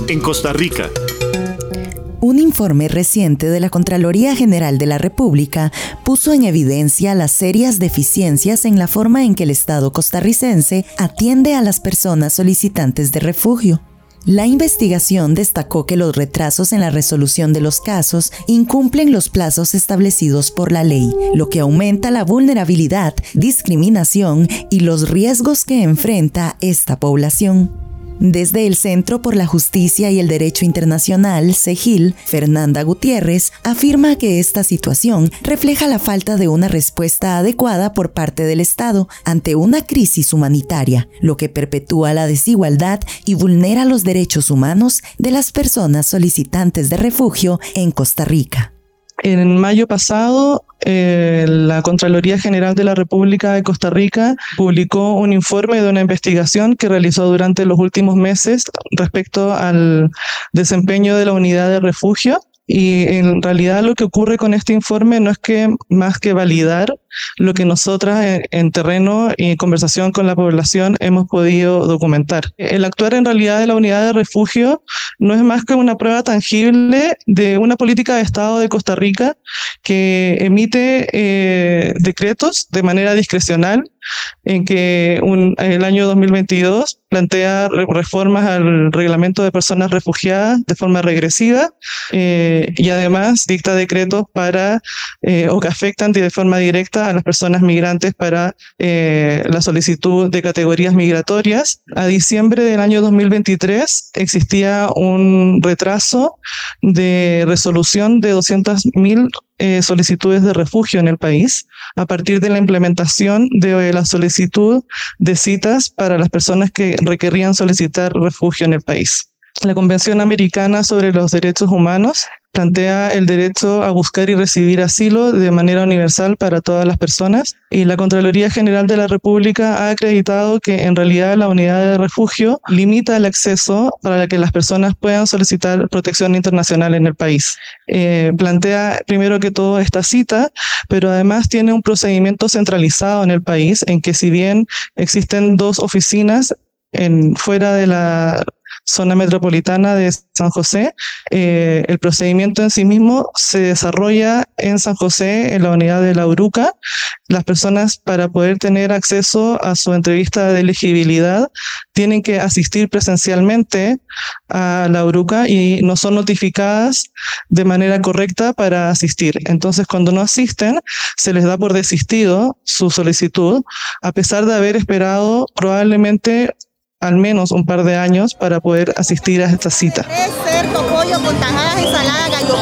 En Costa Rica. Un informe reciente de la Contraloría General de la República puso en evidencia las serias deficiencias en la forma en que el Estado costarricense atiende a las personas solicitantes de refugio. La investigación destacó que los retrasos en la resolución de los casos incumplen los plazos establecidos por la ley, lo que aumenta la vulnerabilidad, discriminación y los riesgos que enfrenta esta población. Desde el Centro por la Justicia y el Derecho Internacional, CEGIL, Fernanda Gutiérrez, afirma que esta situación refleja la falta de una respuesta adecuada por parte del Estado ante una crisis humanitaria, lo que perpetúa la desigualdad y vulnera los derechos humanos de las personas solicitantes de refugio en Costa Rica. En mayo pasado, la Contraloría General de la República de Costa Rica publicó un informe de una investigación que realizó durante los últimos meses respecto al desempeño de la unidad de refugio. Y en realidad lo que ocurre con este informe no es que más que validar lo que nosotras en terreno y en conversación con la población hemos podido documentar. El actuar en realidad de la unidad de refugio no es más que una prueba tangible de una política de Estado de Costa Rica que emite decretos de manera discrecional en que el año 2022 plantea reformas al reglamento de personas refugiadas de forma regresiva y además dicta decretos para o que afectan de forma directa a las personas migrantes para la solicitud de categorías migratorias. A diciembre del año 2023 existía un retraso de resolución de 200.000 solicitudes de refugio en el país a partir de la implementación de la solicitud de citas para las personas que requerían solicitar refugio en el país. La Convención Americana sobre los Derechos Humanos plantea el derecho a buscar y recibir asilo de manera universal para todas las personas y la Contraloría General de la República ha acreditado que en realidad la unidad de refugio limita el acceso para que las personas puedan solicitar protección internacional en el país. Plantea primero que todo esta cita, pero además tiene un procedimiento centralizado en el país en que si bien existen 2 oficinas fuera de la zona metropolitana de San José, el procedimiento en sí mismo se desarrolla en San José, en la unidad de la URUCA. Las personas, para poder tener acceso a su entrevista de elegibilidad, tienen que asistir presencialmente a la URUCA y no son notificadas de manera correcta para asistir. Entonces, cuando no asisten, se les da por desistido su solicitud, a pesar de haber esperado probablemente al menos un par de años para poder asistir a esta cita. Cerdo, pollo con tajadas, ensalada, gallo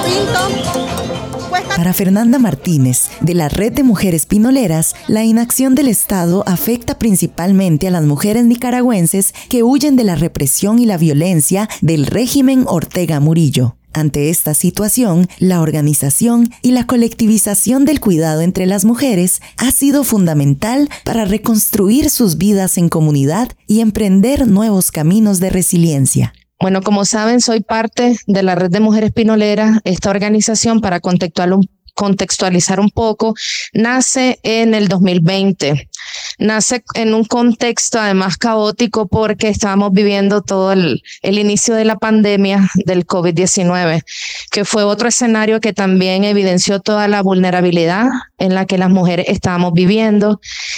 pinto. Para Fernanda Martínez, de la Red de Mujeres Pinoleras, la inacción del Estado afecta principalmente a las mujeres nicaragüenses que huyen de la represión y la violencia del régimen Ortega Murillo. Ante esta situación, la organización y la colectivización del cuidado entre las mujeres ha sido fundamental para reconstruir sus vidas en comunidad y emprender nuevos caminos de resiliencia. Bueno, como saben, soy parte de la Red de Mujeres Pinoleras. Esta organización, para contextualizar un poco, nace en el 2020. Nace en un contexto además caótico porque estábamos viviendo todo el inicio de la pandemia del COVID-19, que fue otro escenario que también evidenció toda la vulnerabilidad en la que las mujeres estábamos viviendo,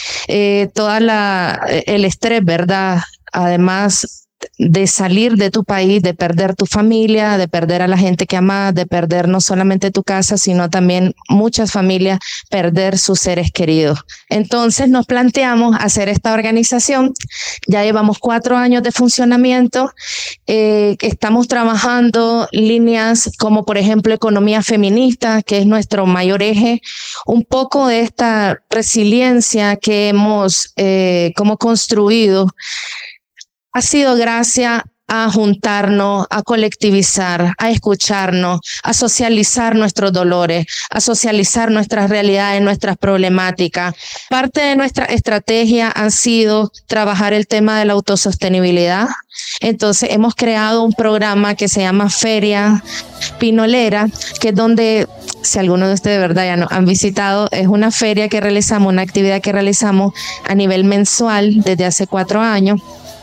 el estrés, ¿verdad? Además de salir de tu país, de perder tu familia, de perder a la gente que amas, de perder no solamente tu casa, sino también muchas familias, perder sus seres queridos. Entonces nos planteamos hacer esta organización. Ya llevamos 4 años de funcionamiento. Estamos trabajando líneas como, por ejemplo, economía feminista, que es nuestro mayor eje. Un poco de esta resiliencia que hemos como construido ha sido gracias a juntarnos, a colectivizar, a escucharnos, a socializar nuestros dolores, a socializar nuestras realidades, nuestras problemáticas. Parte de nuestra estrategia ha sido trabajar el tema de la autosostenibilidad. Entonces hemos creado un programa que se llama Feria Pinolera, que es donde, si algunos de ustedes de verdad ya nos han visitado, es una feria que realizamos, una actividad que realizamos a nivel mensual desde hace 4 años.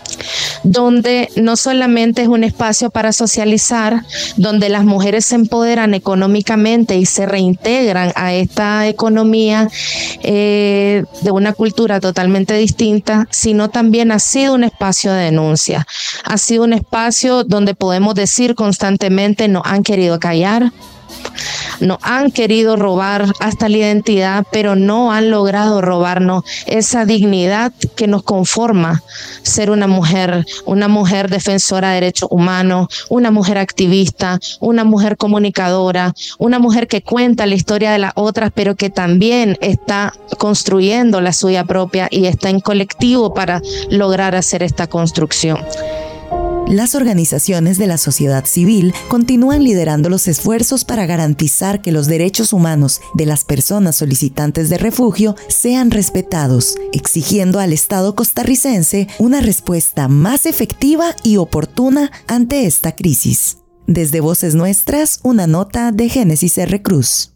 donde no solamente es un espacio para socializar, donde las mujeres se empoderan económicamente y se reintegran a esta economía de una cultura totalmente distinta, sino también ha sido un espacio de denuncia, ha sido un espacio donde podemos decir constantemente: nos han querido callar, nos han querido robar hasta la identidad, pero no han logrado robarnos esa dignidad que nos conforma ser una mujer defensora de derechos humanos, una mujer activista, una mujer comunicadora, una mujer que cuenta la historia de las otras, pero que también está construyendo la suya propia y está en colectivo para lograr hacer esta construcción. Las organizaciones de la sociedad civil continúan liderando los esfuerzos para garantizar que los derechos humanos de las personas solicitantes de refugio sean respetados, exigiendo al Estado costarricense una respuesta más efectiva y oportuna ante esta crisis. Desde Voces Nuestras, una nota de Génesis R. Cruz.